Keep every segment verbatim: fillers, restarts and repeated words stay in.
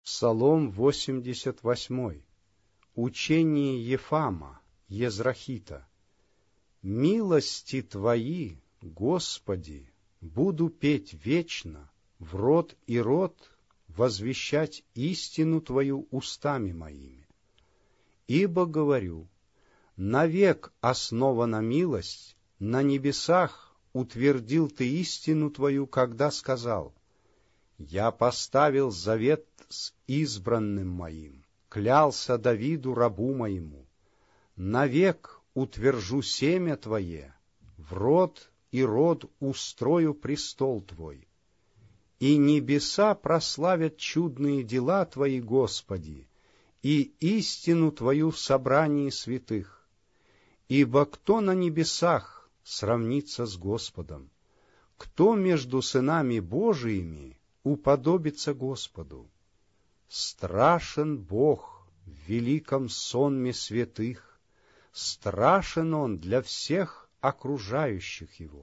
Псалом восемьдесят восемь. Учение Ефама, Езрахита. «Милости Твои, Господи, буду петь вечно, в род и род возвещать истину Твою устами моими. Ибо говорю, навек основана милость, на небесах утвердил Ты истину Твою, когда сказал: я поставил завет с избранным моим, клялся Давиду рабу моему, навек утвержу семя Твое, в род и род устрою престол Твой. И небеса прославят чудные дела Твои, Господи, и истину Твою в собрании святых. Ибо кто на небесах сравнится с Господом? Кто между сынами Божиими уподобится Господу? Страшен Бог в великом сонме святых, страшен Он для всех окружающих Его.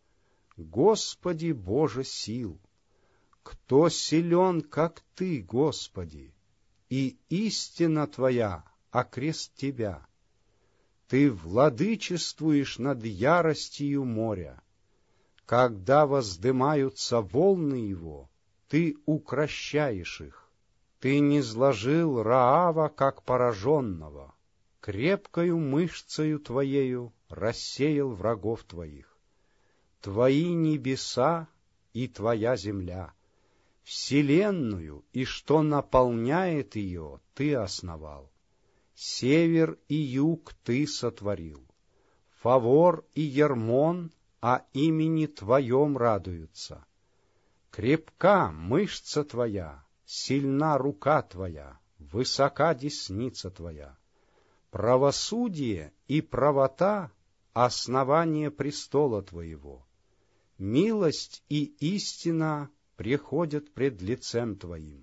Господи Боже сил, кто силен, как Ты, Господи, и истина Твоя окрест Тебя. Ты владычествуешь над яростью моря. Когда воздымаются волны его, Ты укрощаешь их. Ты низложил Раава, как пораженного, крепкою мышцею Твоею рассеял врагов Твоих. Твои небеса и Твоя земля, вселенную и что наполняет ее, Ты основал. Север и юг Ты сотворил. Фавор и Ермон о имени Твоем радуются. Крепка мышца Твоя, сильна рука Твоя, высока десница Твоя. Правосудие и правота — основание престола Твоего. Милость и истина приходят пред лицем Твоим.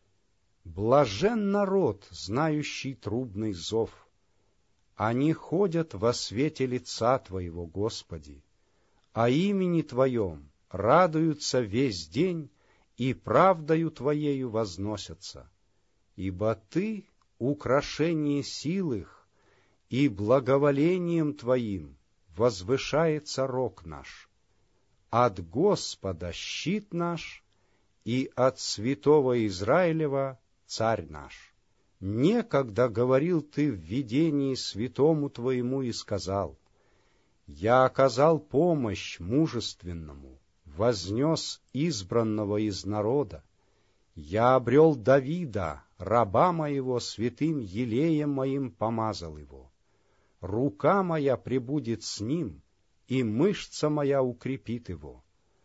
Блажен народ, знающий трубный зов. Они ходят во свете лица Твоего, Господи. О имени Твоем радуются весь день и правдою Твоею возносятся. Ибо Ты — украшение сил их, и благоволением Твоим возвышается рог наш. От Господа щит наш, и от святого Израилева Царь наш. Некогда говорил Ты в видении святому Твоему и сказал: я оказал помощь мужественному, вознес избранного из народа. Я обрел Давида, раба моего, святым елеем моим помазал его. Рука моя пребудет с ним, и мышца моя укрепит его.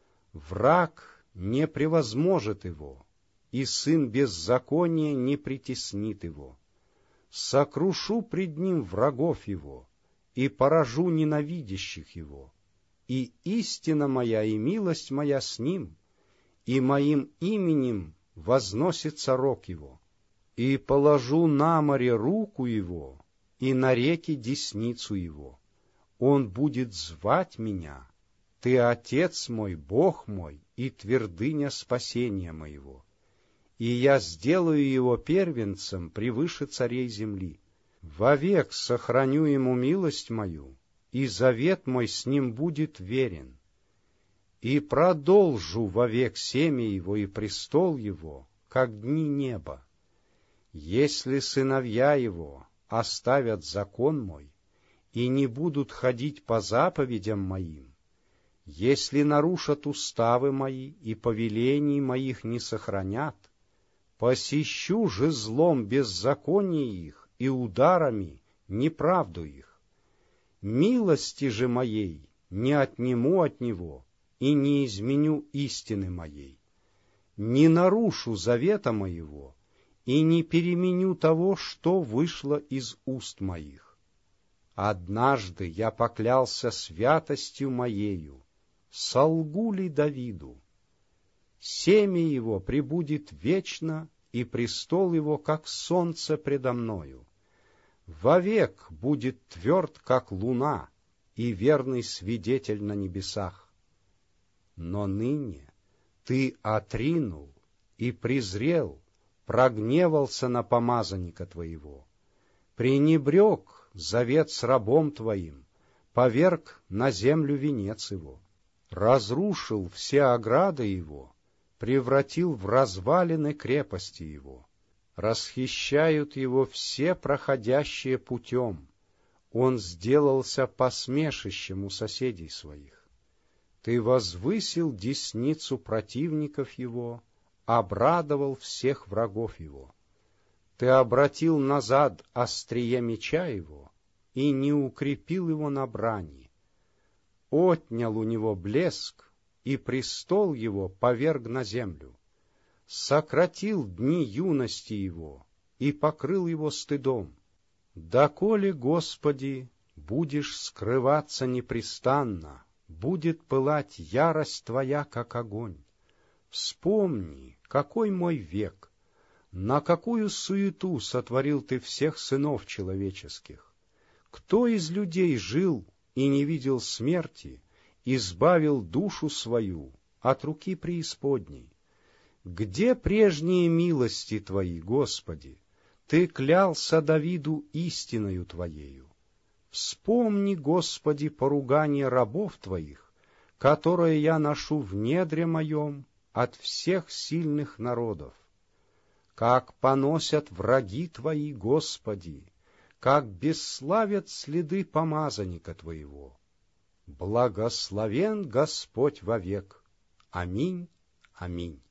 Враг не превозможет его, и сын беззакония не притеснит его. Сокрушу пред ним врагов его, и поражу ненавидящих его. И истина моя и милость моя с ним, и моим именем возносится рог его. И положу на море руку его, и на реке десницу его. Он будет звать меня: Ты Отец мой, Бог мой, и твердыня спасения моего. И я сделаю его первенцем превыше царей земли. Вовек сохраню ему милость мою, и завет мой с ним будет верен. И продолжу вовек семя его и престол его, как дни неба. Если сыновья его оставят закон мой и не будут ходить по заповедям моим, если нарушат уставы мои и повелений моих не сохранят, посещу же злом беззаконие их и ударами неправду их. Милости же моей не отниму от него и не изменю истины моей. Не нарушу завета моего и не переменю того, что вышло из уст моих. Однажды я поклялся святостью моею, солгу ли Давиду? Семя его пребудет вечно, и престол его, как солнце предо мною. Вовек будет тверд, как луна, и верный свидетель на небесах. Но ныне Ты отринул и презрел прогневался на помазанника Твоего, пренебрег завет с рабом Твоим, поверг на землю венец его, разрушил все ограды его, превратил в развалины крепости его. Расхищают его все проходящие путем, он сделался посмешищем у соседей своих. Ты возвысил десницу противников его, обрадовал всех врагов его. Ты обратил назад острие меча его и не укрепил его на брани. Отнял у него блеск, и престол его поверг на землю. Сократил дни юности его и покрыл его стыдом. Доколе, Господи, будешь скрываться непрестанно, будет пылать ярость Твоя, как огонь. Вспомни, какой мой век, на какую суету сотворил Ты всех сынов человеческих. Кто из людей жил и не видел смерти, избавил душу свою от руки преисподней? Где прежние милости Твои, Господи? Ты клялся Давиду истиною Твоею. Вспомни, Господи, поругание рабов Твоих, которое я ношу в недре моем от всех сильных народов. Как поносят враги Твои, Господи, как бесславят следы помазанника Твоего. Благословен Господь вовек. Аминь. Аминь.